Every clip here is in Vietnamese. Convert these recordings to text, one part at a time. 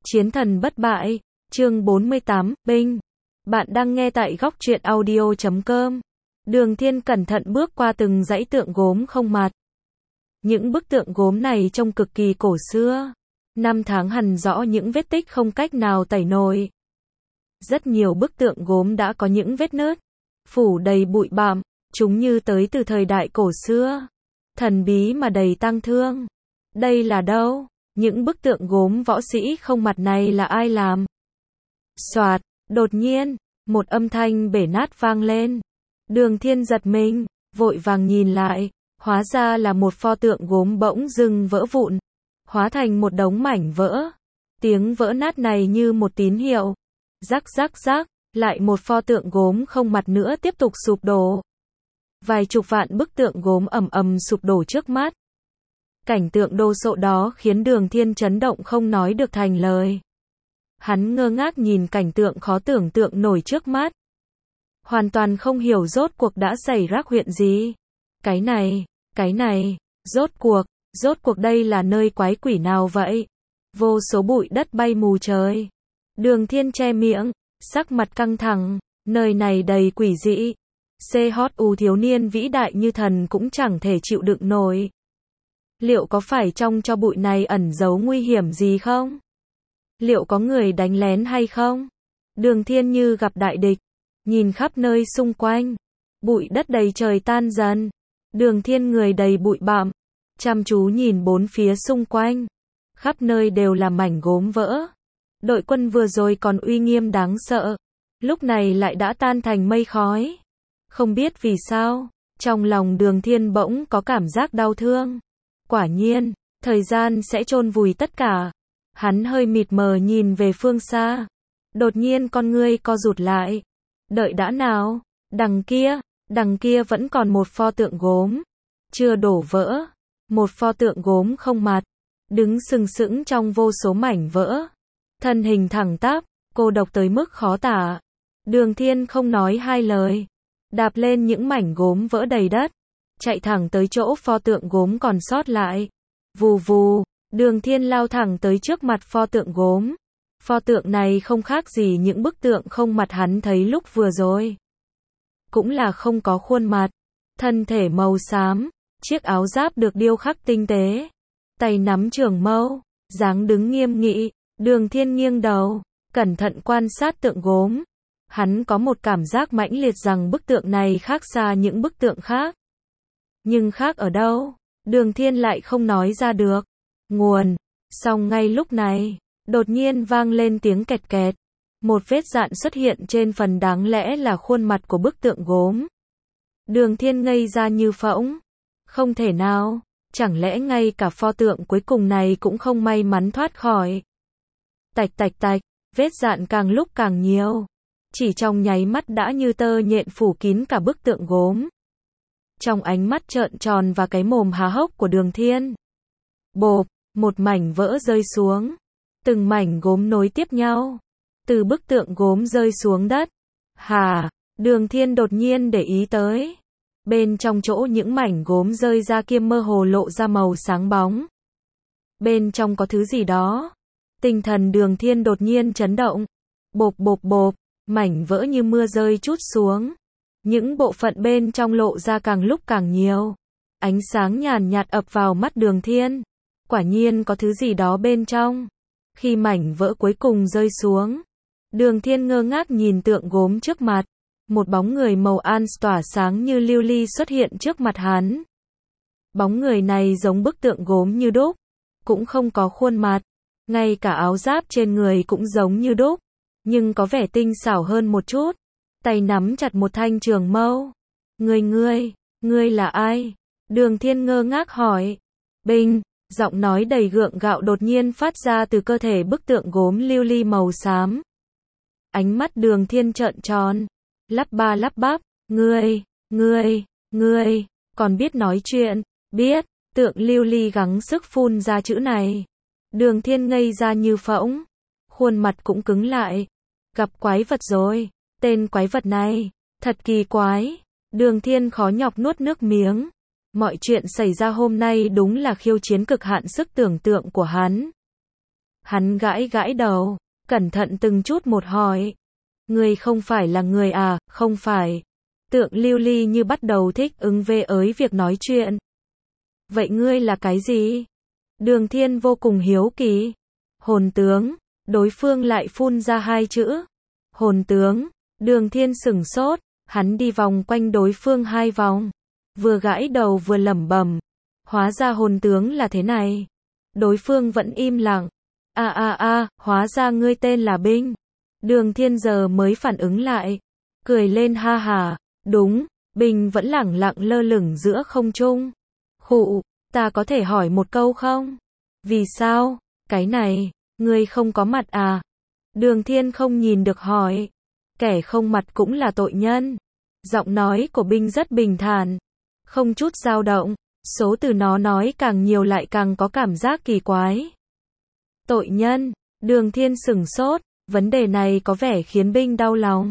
Chiến thần bất bại, chương 48, Binh. Bạn đang nghe tại góc truyện audio.com. Đường Thiên cẩn thận bước qua từng dãy tượng gốm không mặt. Những bức tượng gốm này trông cực kỳ cổ xưa. Năm tháng hằn rõ những vết tích không cách nào tẩy nổi. Rất nhiều bức tượng gốm đã có những vết nứt, phủ đầy bụi bặm, chúng như tới từ thời đại cổ xưa. Thần bí mà đầy tang thương. Đây là đâu? Những bức tượng gốm võ sĩ không mặt này là ai làm? Soạt, đột nhiên, một âm thanh bể nát vang lên. Đường Thiên giật mình, vội vàng nhìn lại, hóa ra là một pho tượng gốm bỗng dưng vỡ vụn, hóa thành một đống mảnh vỡ. Tiếng vỡ nát này như một tín hiệu. Rắc rắc rắc, lại một pho tượng gốm không mặt nữa tiếp tục sụp đổ. Vài chục vạn bức tượng gốm ầm ầm sụp đổ trước mắt. Cảnh tượng đồ sộ đó khiến Đường Thiên chấn động không nói được thành lời. Hắn ngơ ngác nhìn cảnh tượng khó tưởng tượng nổi trước mắt. Hoàn toàn không hiểu rốt cuộc đã xảy ra chuyện gì. Cái này, rốt cuộc đây là nơi quái quỷ nào vậy? Vô số bụi đất bay mù trời. Đường Thiên che miệng, sắc mặt căng thẳng, nơi này đầy quỷ dị. CHU thiếu niên vĩ đại như thần cũng chẳng thể chịu đựng nổi. Liệu có phải trong cho bụi này ẩn giấu nguy hiểm gì không? Liệu có người đánh lén hay không? Đường Thiên như gặp đại địch, nhìn khắp nơi xung quanh, bụi đất đầy trời tan dần. Đường Thiên người đầy bụi bặm, chăm chú nhìn bốn phía xung quanh, khắp nơi đều là mảnh gốm vỡ. Đội quân vừa rồi còn uy nghiêm đáng sợ, lúc này lại đã tan thành mây khói. Không biết vì sao, trong lòng Đường Thiên bỗng có cảm giác đau thương. Quả nhiên, thời gian sẽ chôn vùi tất cả. Hắn hơi mịt mờ nhìn về phương xa. Đột nhiên con ngươi co rụt lại. Đợi đã nào, đằng kia vẫn còn một pho tượng gốm. Chưa đổ vỡ. Một pho tượng gốm không mặt. Đứng sừng sững trong vô số mảnh vỡ. Thân hình thẳng tắp, cô độc tới mức khó tả. Đường Thiên không nói hai lời. Đạp lên những mảnh gốm vỡ đầy đất. Chạy thẳng tới chỗ pho tượng gốm còn sót lại. Vù vù, Đường Thiên lao thẳng tới trước mặt pho tượng gốm. Pho tượng này không khác gì những bức tượng không mặt hắn thấy lúc vừa rồi. Cũng là không có khuôn mặt, thân thể màu xám, chiếc áo giáp được điêu khắc tinh tế, tay nắm trường mâu, dáng đứng nghiêm nghị. Đường Thiên nghiêng đầu, cẩn thận quan sát tượng gốm. Hắn có một cảm giác mãnh liệt rằng bức tượng này khác xa những bức tượng khác. Nhưng khác ở đâu? Đường Thiên lại không nói ra được. Nguồn. Song ngay lúc này, đột nhiên vang lên tiếng kẹt kẹt. Một vết dạn xuất hiện trên phần đáng lẽ là khuôn mặt của bức tượng gốm. Đường Thiên ngây ra như phỗng. Không thể nào, chẳng lẽ ngay cả pho tượng cuối cùng này cũng không may mắn thoát khỏi. Tạch tạch tạch, vết dạn càng lúc càng nhiều. Chỉ trong nháy mắt đã như tơ nhện phủ kín cả bức tượng gốm. Trong ánh mắt trợn tròn và cái mồm há hốc của Đường Thiên. Bộp, một mảnh vỡ rơi xuống. Từng mảnh gốm nối tiếp nhau. Từ bức tượng gốm rơi xuống đất. Hà, Đường Thiên đột nhiên để ý tới. Bên trong chỗ những mảnh gốm rơi ra kia mơ hồ lộ ra màu sáng bóng. Bên trong có thứ gì đó. Tinh thần Đường Thiên đột nhiên chấn động. Bộp bộp bộp, mảnh vỡ như mưa rơi trút xuống. Những bộ phận bên trong lộ ra càng lúc càng nhiều. Ánh sáng nhàn nhạt ập vào mắt Đường Thiên. Quả nhiên có thứ gì đó bên trong. Khi mảnh vỡ cuối cùng rơi xuống, Đường Thiên ngơ ngác nhìn tượng gốm trước mặt. Một bóng người màu an tỏa sáng như lưu ly xuất hiện trước mặt hắn. Bóng người này giống bức tượng gốm như đúc, cũng không có khuôn mặt. Ngay cả áo giáp trên người cũng giống như đúc, nhưng có vẻ tinh xảo hơn một chút. Tay nắm chặt một thanh trường mâu. Ngươi là ai? Đường Thiên ngơ ngác hỏi. Binh, giọng nói đầy gượng gạo đột nhiên phát ra từ cơ thể bức tượng gốm lưu ly màu xám. Ánh mắt Đường Thiên trợn tròn, lắp ba lắp bắp. Ngươi, còn biết nói chuyện? Biết, tượng lưu ly gắng sức phun ra chữ này. Đường Thiên ngây ra như phỗng, khuôn mặt cũng cứng lại. Gặp quái vật rồi. Tên quái vật này, thật kỳ quái. Đường Thiên khó nhọc nuốt nước miếng. Mọi chuyện xảy ra hôm nay đúng là khiêu chiến cực hạn sức tưởng tượng của hắn. Hắn gãi gãi đầu, cẩn thận từng chút một hỏi. Ngươi không phải là người à, không phải. Tượng lưu ly như bắt đầu thích ứng với việc nói chuyện. Vậy ngươi là cái gì? Đường Thiên vô cùng hiếu kỳ. Hồn tướng, đối phương lại phun ra hai chữ. Hồn tướng, Đường Thiên sửng sốt, hắn đi vòng quanh đối phương 2 vòng. Vừa gãi đầu vừa lẩm bẩm. Hóa ra hồn tướng là thế này. Đối phương vẫn im lặng. Hóa ra ngươi tên là Binh. Đường Thiên giờ mới phản ứng lại. Cười lên ha hả, đúng, Binh vẫn lẳng lặng lơ lửng giữa không trung. Khụ, ta có thể hỏi một câu không? Vì sao? Cái này, ngươi không có mặt à? Đường Thiên không nhìn được hỏi. Kẻ không mặt cũng là tội nhân. Giọng nói của Binh rất bình thản, không chút dao động. Số từ nó nói càng nhiều lại càng có cảm giác kỳ quái. Tội nhân, Đường Thiên sửng sốt, vấn đề này có vẻ khiến Binh đau lòng.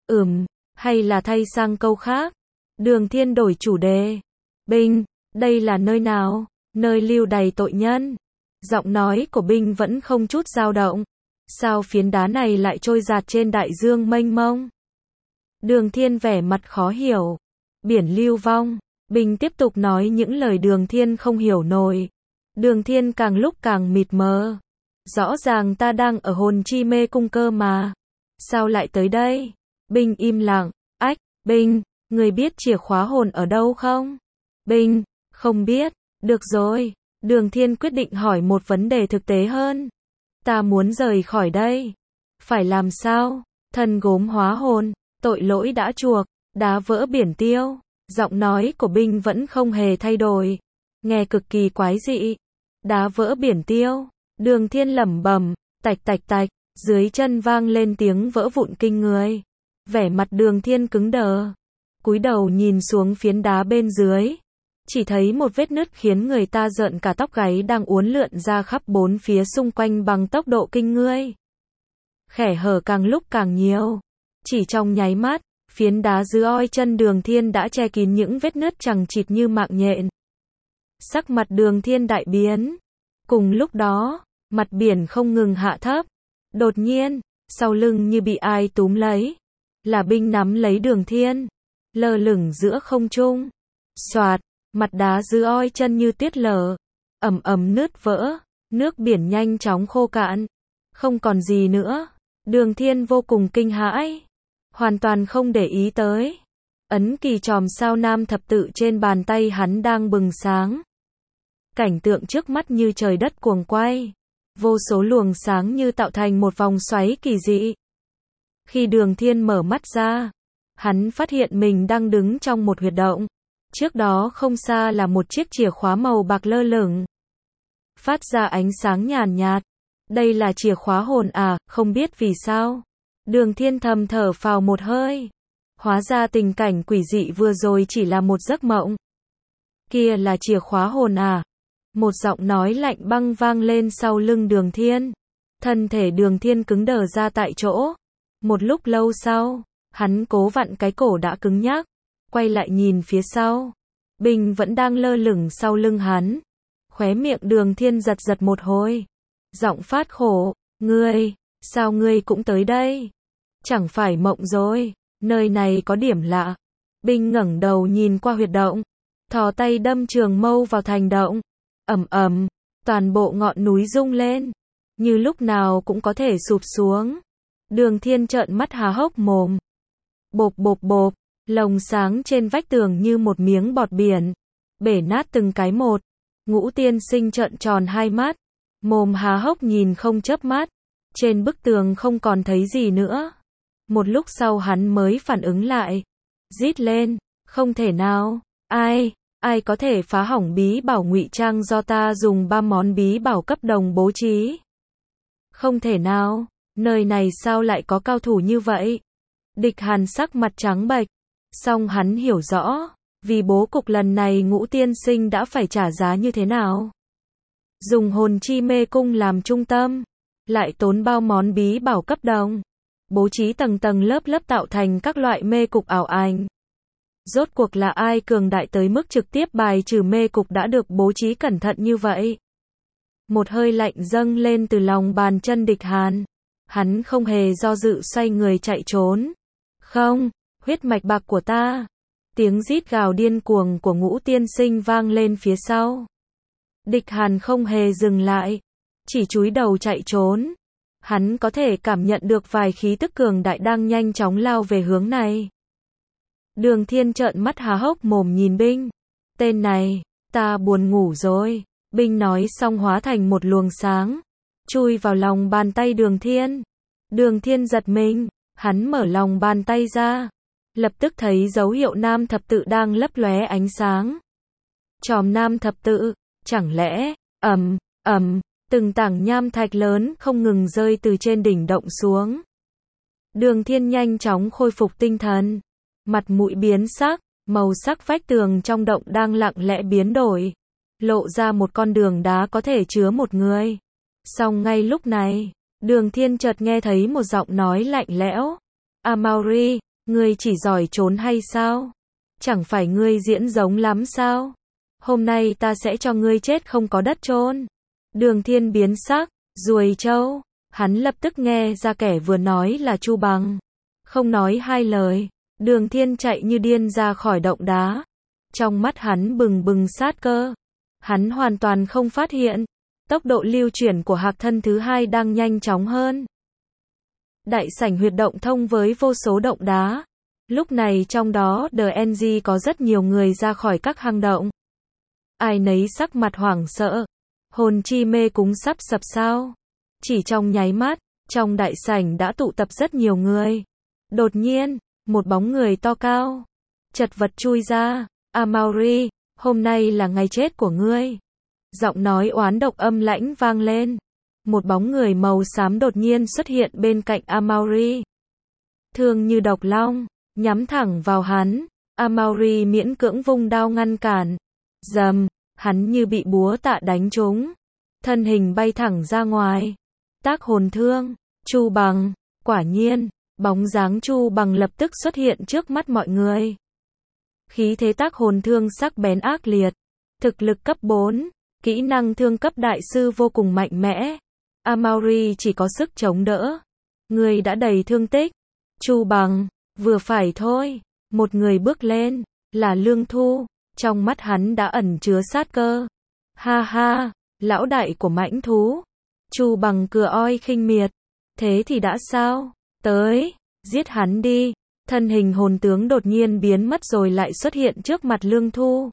Hay là thay sang câu khác? Đường Thiên đổi chủ đề. Binh, đây là nơi nào? Nơi lưu đày tội nhân. Giọng nói của Binh vẫn không chút dao động. Sao phiến đá này lại trôi dạt trên đại dương mênh mông? Đường Thiên vẻ mặt khó hiểu. Biển lưu vong. Binh tiếp tục nói những lời Đường Thiên không hiểu nổi. Đường Thiên càng lúc càng mịt mờ. Rõ ràng ta đang ở hồn chi mê cung cơ mà. Sao lại tới đây? Binh im lặng. Ách, Binh, người biết chìa khóa hồn ở đâu không? Binh, không biết. Được rồi. Đường Thiên quyết định hỏi một vấn đề thực tế hơn. Ta muốn rời khỏi đây. Phải làm sao? Thân gốm hóa hồn, tội lỗi đã chuộc, đá vỡ biển tiêu. Giọng nói của Binh vẫn không hề thay đổi. Nghe cực kỳ quái dị. Đá vỡ biển tiêu. Đường Thiên lẩm bẩm, tạch tạch tạch, dưới chân vang lên tiếng vỡ vụn kinh người. Vẻ mặt Đường Thiên cứng đờ. Cúi đầu nhìn xuống phiến đá bên dưới. Chỉ thấy một vết nứt khiến người ta rợn cả tóc gáy đang uốn lượn ra khắp bốn phía xung quanh bằng tốc độ kinh người. Khe hở càng lúc càng nhiều. Chỉ trong nháy mắt, phiến đá dưới oi chân Đường Thiên đã che kín những vết nứt chằng chịt như mạng nhện. Sắc mặt Đường Thiên đại biến. Cùng lúc đó, mặt biển không ngừng hạ thấp. Đột nhiên, sau lưng như bị ai túm lấy. Là Binh nắm lấy Đường Thiên, lơ lửng giữa không trung. Xoạt, mặt đá dưới oi chân như tiết lở, ầm nứt vỡ, nước biển nhanh chóng khô cạn, không còn gì nữa. Đường Thiên vô cùng kinh hãi, hoàn toàn không để ý tới ấn kỳ chòm sao nam thập tự trên bàn tay hắn đang bừng sáng. Cảnh tượng trước mắt như trời đất cuồng quay, vô số luồng sáng như tạo thành một vòng xoáy kỳ dị. Khi Đường Thiên mở mắt ra, hắn phát hiện mình đang đứng trong một huyệt động. Trước đó không xa là một chiếc chìa khóa màu bạc lơ lửng, phát ra ánh sáng nhàn nhạt. Đây là chìa khóa hồn à, không biết vì sao. Đường Thiên thầm thở phào một hơi. Hóa ra tình cảnh quỷ dị vừa rồi chỉ là một giấc mộng. Kia là chìa khóa hồn à? Một giọng nói lạnh băng vang lên sau lưng Đường Thiên. Thân thể Đường Thiên cứng đờ ra tại chỗ. Một lúc lâu sau, hắn cố vặn cái cổ đã cứng nhắc, quay lại nhìn phía sau. Binh vẫn đang lơ lửng sau lưng hắn. Khóe miệng Đường Thiên giật giật một hồi. Giọng phát khổ, ngươi, sao ngươi cũng tới đây? Chẳng phải mộng rồi, nơi này có điểm lạ. Binh ngẩng đầu nhìn qua huyệt động, thò tay đâm trường mâu vào thành động. Toàn bộ ngọn núi rung lên, như lúc nào cũng có thể sụp xuống. Đường Thiên trợn mắt há hốc mồm. Bộp bộp bộp, lồng sáng trên vách tường như một miếng bọt biển, bể nát từng cái một. Ngũ tiên sinh trợn tròn hai mắt, mồm há hốc nhìn không chớp mắt. Trên bức tường không còn thấy gì nữa. Một lúc sau hắn mới phản ứng lại, rít lên, không thể nào, ai có thể phá hỏng bí bảo ngụy trang do ta dùng 3 món bí bảo cấp đồng bố trí? Không thể nào, nơi này sao lại có cao thủ như vậy? Địch Hàn sắc mặt trắng bệch, song hắn hiểu rõ, vì bố cục lần này Ngũ tiên sinh đã phải trả giá như thế nào. Dùng hồn chi mê cung làm trung tâm, lại tốn bao món bí bảo cấp đồng, bố trí tầng tầng lớp lớp tạo thành các loại mê cục ảo ảnh. Rốt cuộc là ai cường đại tới mức trực tiếp bài trừ mê cục đã được bố trí cẩn thận như vậy? Một hơi lạnh dâng lên từ lòng bàn chân Địch Hàn. Hắn không hề do dự xoay người chạy trốn. Không, huyết mạch bạc của ta. Tiếng rít gào điên cuồng của Ngũ tiên sinh vang lên phía sau. Địch Hàn không hề dừng lại, chỉ chúi đầu chạy trốn. Hắn có thể cảm nhận được vài khí tức cường đại đang nhanh chóng lao về hướng này. Đường Thiên trợn mắt há hốc mồm nhìn Binh. Tên này, ta buồn ngủ rồi. Binh nói xong hóa thành một luồng sáng, chui vào lòng bàn tay Đường Thiên. Đường Thiên giật mình, hắn mở lòng bàn tay ra, lập tức thấy dấu hiệu nam thập tự đang lấp lóe ánh sáng. Chòm nam thập tự, chẳng lẽ, từng tảng nham thạch lớn không ngừng rơi từ trên đỉnh động xuống. Đường Thiên nhanh chóng khôi phục tinh thần, mặt mũi biến sắc, màu sắc vách tường trong động đang lặng lẽ biến đổi, lộ ra một con đường đá có thể chứa một người. Song ngay lúc này, Đường Thiên chợt nghe thấy một giọng nói lạnh lẽo. Amauri, ngươi chỉ giỏi trốn hay sao? Chẳng phải ngươi diễn giống lắm sao? Hôm nay ta sẽ cho ngươi chết không có đất chôn. Đường Thiên biến sắc, ruồi trâu. Hắn lập tức nghe ra kẻ vừa nói là Chu Bằng. Không nói hai lời, Đường Thiên chạy như điên ra khỏi động đá. Trong mắt hắn bừng bừng sát cơ. Hắn hoàn toàn không phát hiện, tốc độ lưu chuyển của hạc thân thứ hai đang nhanh chóng hơn. Đại sảnh huyệt động thông với vô số động đá. Lúc này trong đó DNG có rất nhiều người ra khỏi các hang động. Ai nấy sắc mặt hoảng sợ. Hồn chi mê cúng sắp sập sao? Chỉ trong nháy mắt, trong đại sảnh đã tụ tập rất nhiều người. Đột nhiên, một bóng người to cao, chật vật chui ra. Amauri, hôm nay là ngày chết của ngươi. Giọng nói oán độc âm lãnh vang lên. Một bóng người màu xám đột nhiên xuất hiện bên cạnh Amauri. Thương như độc long, nhắm thẳng vào hắn. Amauri miễn cưỡng vung đao ngăn cản. Rầm, hắn như bị búa tạ đánh trúng. Thân hình bay thẳng ra ngoài. Tác hồn thương, Chu Bằng, quả nhiên, bóng dáng Chu Bằng lập tức xuất hiện trước mắt mọi người. Khí thế tác hồn thương sắc bén ác liệt. Thực lực cấp 4, kỹ năng thương cấp đại sư vô cùng mạnh mẽ. Amauri chỉ có sức chống đỡ. Người đã đầy thương tích. Chu Bằng, vừa phải thôi. Một người bước lên, là Lương Thu. Trong mắt hắn đã ẩn chứa sát cơ. Ha ha, lão đại của mãnh thú. Chu Bằng cười oi khinh miệt. Thế thì đã sao? Tới, giết hắn đi. Thân hình hồn tướng đột nhiên biến mất rồi lại xuất hiện trước mặt Lương Thu.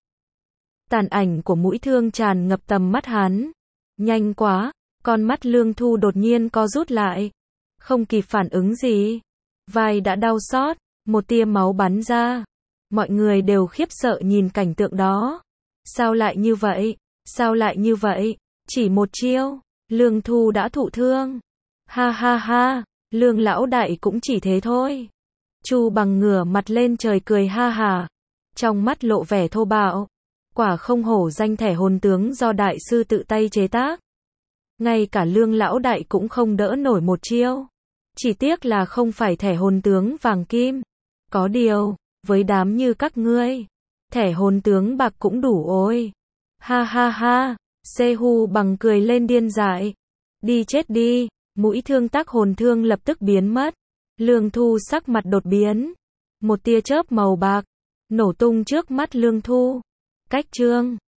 Tàn ảnh của mũi thương tràn ngập tầm mắt hắn. Nhanh quá, con mắt Lương Thu đột nhiên co rút lại. Không kịp phản ứng gì. Vai đã đau xót, một tia máu bắn ra. Mọi người đều khiếp sợ nhìn cảnh tượng đó. Sao lại như vậy? Sao lại như vậy? Chỉ một chiêu, Lương Thu đã thụ thương. Ha ha ha, Lương lão đại cũng chỉ thế thôi. Chu Bằng ngửa mặt lên trời cười ha hả. Trong mắt lộ vẻ thô bạo. Quả không hổ danh thẻ hồn tướng do đại sư tự tay chế tác. Ngay cả Lương lão đại cũng không đỡ nổi một chiêu. Chỉ tiếc là không phải thẻ hồn tướng vàng kim. Có điều, với đám như các ngươi, thẻ hồn tướng bạc cũng đủ ôi. Ha ha ha, Sehu Bằng cười lên điên dại. Đi chết đi, mũi thương tác hồn thương lập tức biến mất. Lương Thu sắc mặt đột biến. Một tia chớp màu bạc nổ tung trước mắt Lương Thu. Cách chương